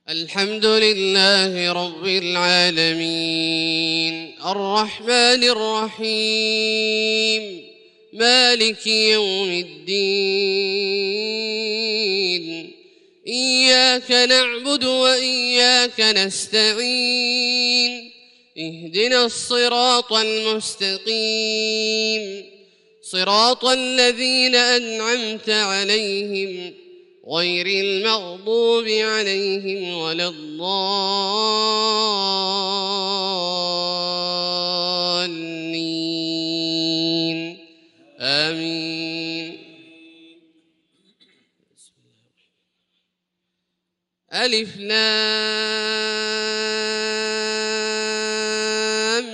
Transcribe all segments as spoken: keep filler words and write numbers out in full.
الحمد لله رب العالمين الرحمن الرحيم مالك يوم الدين إياك نعبد وإياك نستعين اهدنا الصراط المستقيم صراط الذين أنعمت عليهم غير المغضوب عليهم ولا الضالين آمين. ألف لام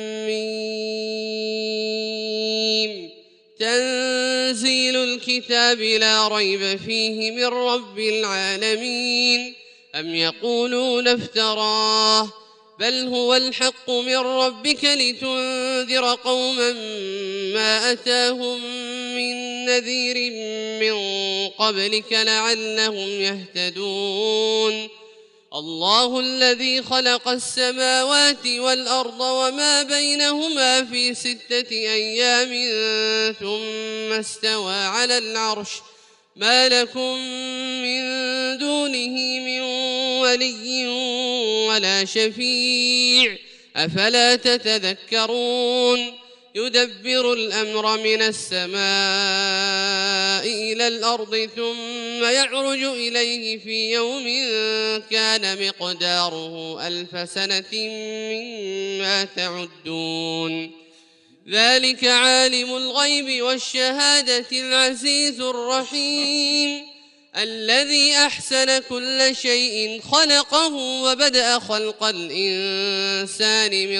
ميم تنزيل الكتاب لا ريب فيه من رب العالمين. أم يقولون افتراه بل هو الحق من ربك لتنذر قوما ما أتاهم من نذير من قبلك لعلهم يهتدون. الله الذي خلق السماوات والأرض وما بينهما في ستة أيام ثم استوى على العرش ما لكم من دونه من ولي ولا شفيع أفلا تتذكرون. يدبر الأمر من السماء إلى الأرض ثم يعرج إليه في يوم كان مقداره ألف سنة مما تعدون. ذلك عالم الغيب والشهادة العزيز الرحيم الذي أحسن كل شيء خلقه وبدأ خلق الإنسان من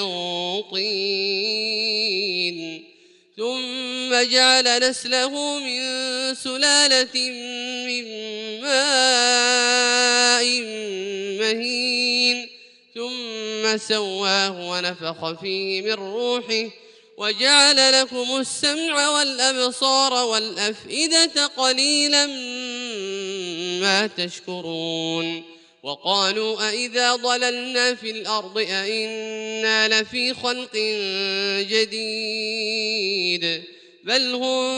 طين ثم جعل نسله من سلالة من ماء مهين ثم سواه ونفخ فيه من روحه وجعل لكم السمع والأبصار والأفئدة قليلا ما تشكرون. وقالوا أئذا ضللنا في الأرض أئنا لفي خلق جديد بل هم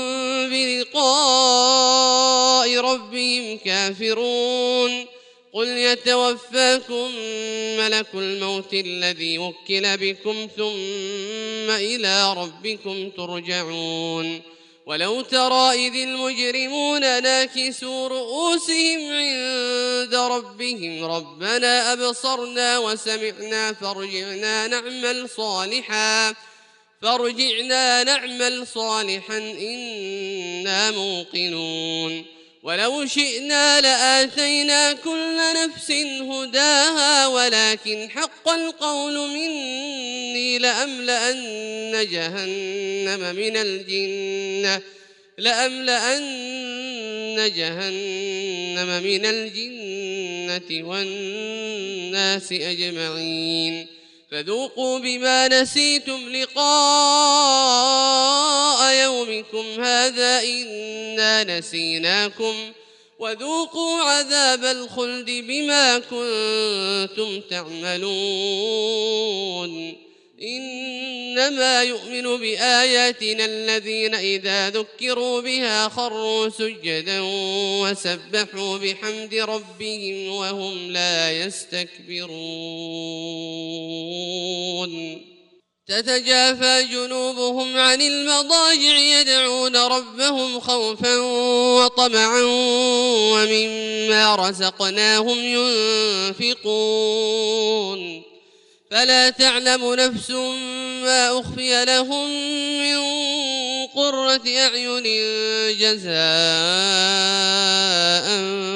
بلقاء ربهم كافرون. قل يتوفاكم ملك الموت الذي وكل بكم ثم إلى ربكم ترجعون. ولو ترى إذ المجرمون ناكسوا رؤوسهم عند ربهم ربنا أبصرنا وسمعنا فارجعنا نعمل صالحا فارجعنا نعمل صالحا إنا موقنون. ولو شئنا لآتينا كل نفس هداها ولكن حق القول مني لأملأن جهنم من الجنة لأملأن جهنم من الجنة والناس أجمعين. فذوقوا بما نسيتم لقاء يومكم هذا إنا نسيناكم وذوقوا عذاب الخلد بما كنتم تعملون. إنما يؤمن بآياتنا الذين إذا ذكروا بها خروا سجدا وسبحوا بحمد ربهم وهم لا يستكبرون. تتجافى جنوبهم عن المضاجع يدعون ربهم خوفا وطمعا ومما رزقناهم ينفقون. فلا تعلم نفس ما أخفي لهم من قرة أعين جزاء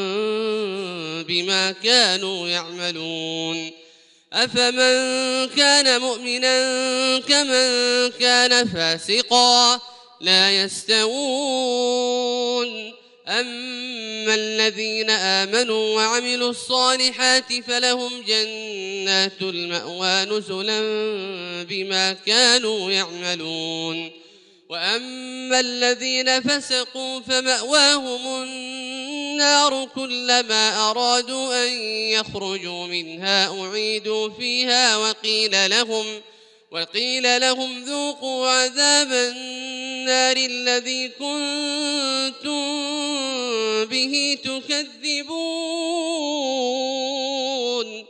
بما كانوا يعملون. أفمن كان مؤمنا كمن كان فاسقا لا يستوون. أما الذين آمنوا وعملوا الصالحات فلهم جنات المأوى نزلا بما كانوا يعملون. وأما الذين فسقوا فمأواهم النار النار كلما أرادوا أن يخرجوا منها أعيدوا فيها وقيل لهم وقيل لهم ذوقوا عذاب النار الذي كنتم به تكذبون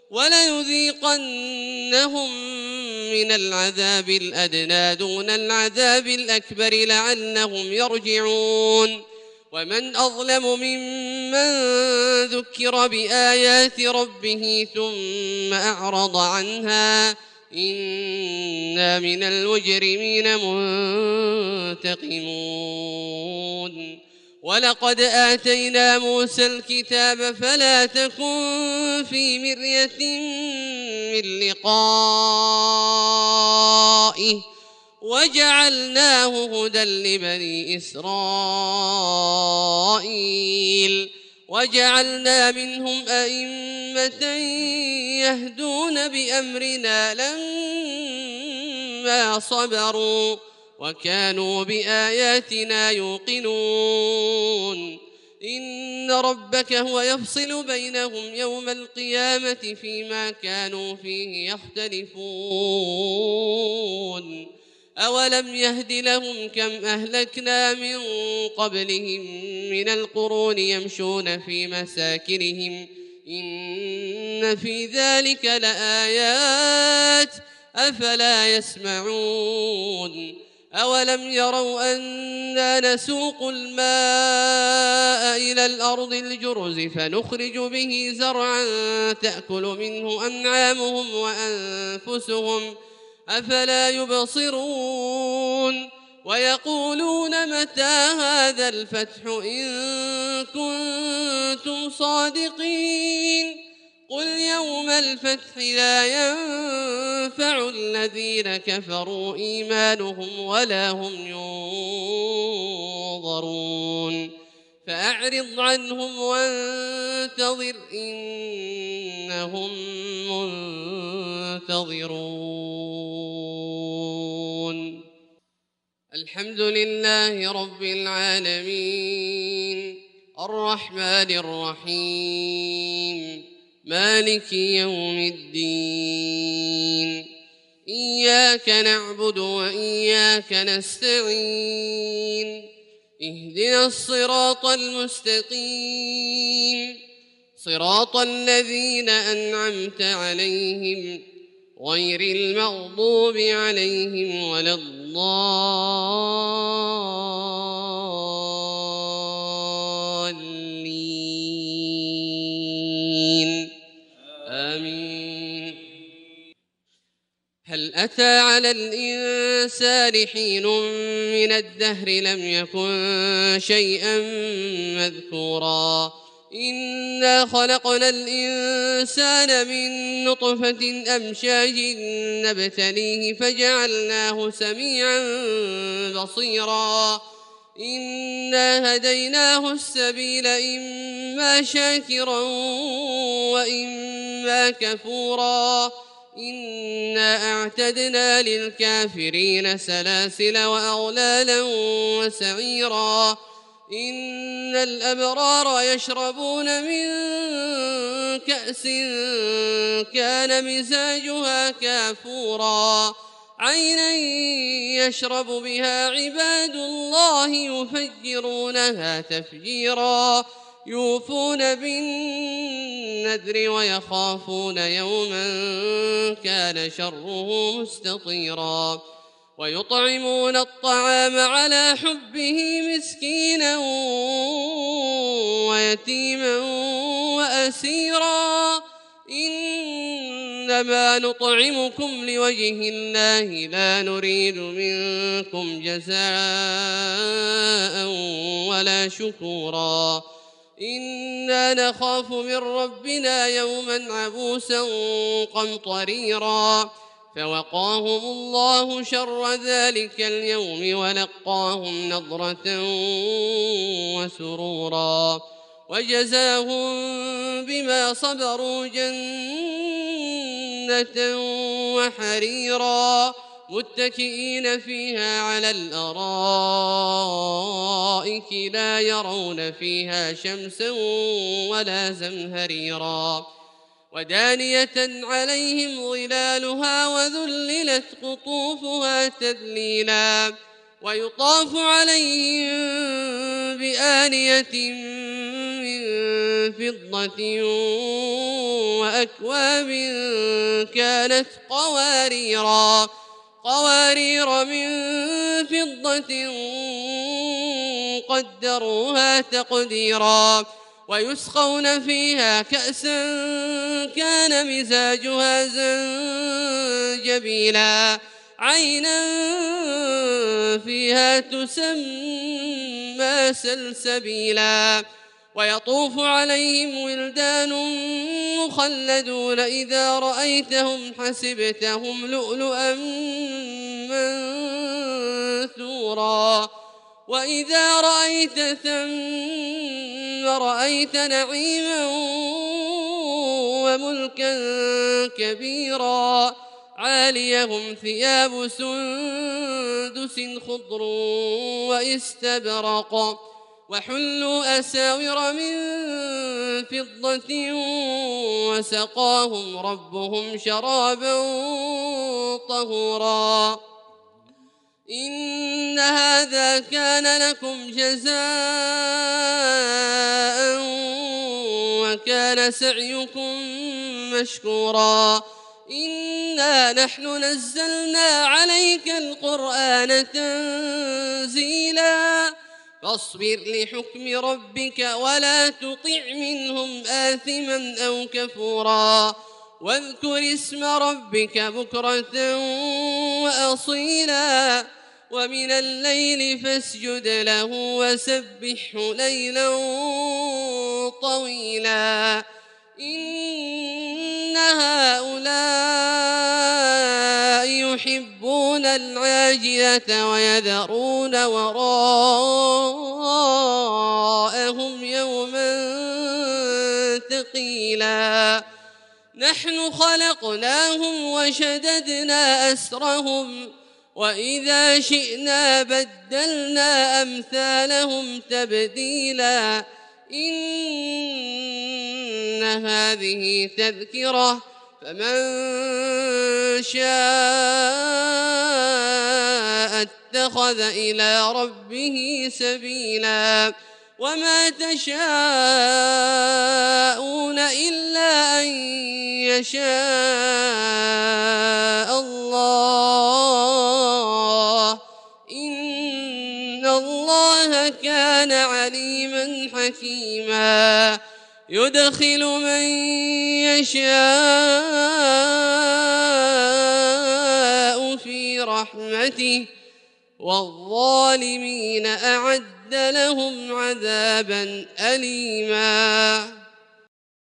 وليذيقنهم من العذاب الأدنى دون العذاب الأكبر لعلهم يرجعون ومن أظلم ممن ذكر بآيات ربه ثم أعرض عنها إنا من المجرمين منتقمون ولقد آتينا موسى الكتاب فلا تكن في مرية من لقائه وجعلناه هدى لبني إسرائيل وجعلنا منهم أئمة يهدون بأمرنا لما صبروا وكانوا بآياتنا يوقنون إن ربك هو يفصل بينهم يوم القيامة فيما كانوا فيه يختلفون أولم يهد لهم كم أهلكنا من قبلهم من القرون يمشون في مساكنهم إن في ذلك لآيات أفلا يسمعون أولم يروا أنا نسوق الماء إلى الأرض الجرز فنخرج به زرعا تأكل منه أنعامهم وأنفسهم أفلا يبصرون ويقولون متى هذا الفتح إن كنتم صادقين قل يوم الفتح لا ينفع الذين كفروا إيمانهم ولا هم ينظرون فأعرض عنهم وانتظر إنهم منتظرون الحمد لله رب العالمين الرحمن الرحيم مالك يوم الدين إياك نعبد وإياك نستعين اهدنا الصراط المستقيم صراط الذين أنعمت عليهم غير المغضوب عليهم ولا الضالين آمين هل أتى على الإنسان حين من الدهر لم يكن شيئا مذكورا إنا خلقنا الإنسان من نطفة أمشاج نبتليه فجعلناه سميعا بصيرا إنا هديناه السبيل إما شاكرا وإما كفورا إنا أعتدنا للكافرين سلاسل وأغلالا وسعيرا إن الأبرار يشربون من كأس كان مزاجها كافورا عينا يشرب بها عباد الله يفجرونها تفجيرا يوفون بالنذر ويخافون يوما كان شره مستطيرا ويطعمون الطعام على حبه مسكينا ويتيما وأسيرا إنما نطعمكم لوجه الله لا نريد منكم جزاء ولا شكورا إنا نخاف من ربنا يوما عبوسا قمطريرا فوقاهم الله شر ذلك اليوم ولقاهم نضرة وسرورا وجزاهم بما صبروا جنة وحريرا متكئين فيها على الأرائك لا يرون فيها شمسا ولا زمهريرا ودانية عليهم ظلالها وذللت قطوفها تذليلا ويطاف عليهم بآنية من فضة وأكواب كانت قواريرا قوارير من فضة قدروها تقديرا ويسقون فيها كأسا كان مزاجها زنجبيلا عينا فيها تسمى سلسبيلا ويطوف عليهم ولدان مخلدون إذا رأيتهم حسبتهم لؤلؤا منثورا وإذا رأيت ثم رأيت نعيما وملكا كبيرا عاليهم ثياب سندس خضر واستبرق وحلوا أساور من فضة وسقاهم ربهم شرابا طهورا إن هذا كان لكم جزاء وكان سعيكم مشكورا إنا نحن نزلنا عليك القرآن تنزيلا فاصبر لحكم ربك ولا تطع منهم آثما أو كفورا واذكر اسم ربك بكرة وأصيلا ومن الليل فاسجد له وسبحه ليلا طويلا إن هؤلاء يحبون العاجلة ويذرون وراءهم يوما ثقيلا نحن خلقناهم وشددنا أسرهم وإذا شئنا بدلنا أمثالهم تبديلا إن هذه تذكرة فمن شاء اتخذ إلى ربه سبيلا وما تشاءون إلا أن يشاء الله إن الله كان عليما حكيما يدخل من يشاء في رحمته والظالمين أعد لهم عذابا أليما.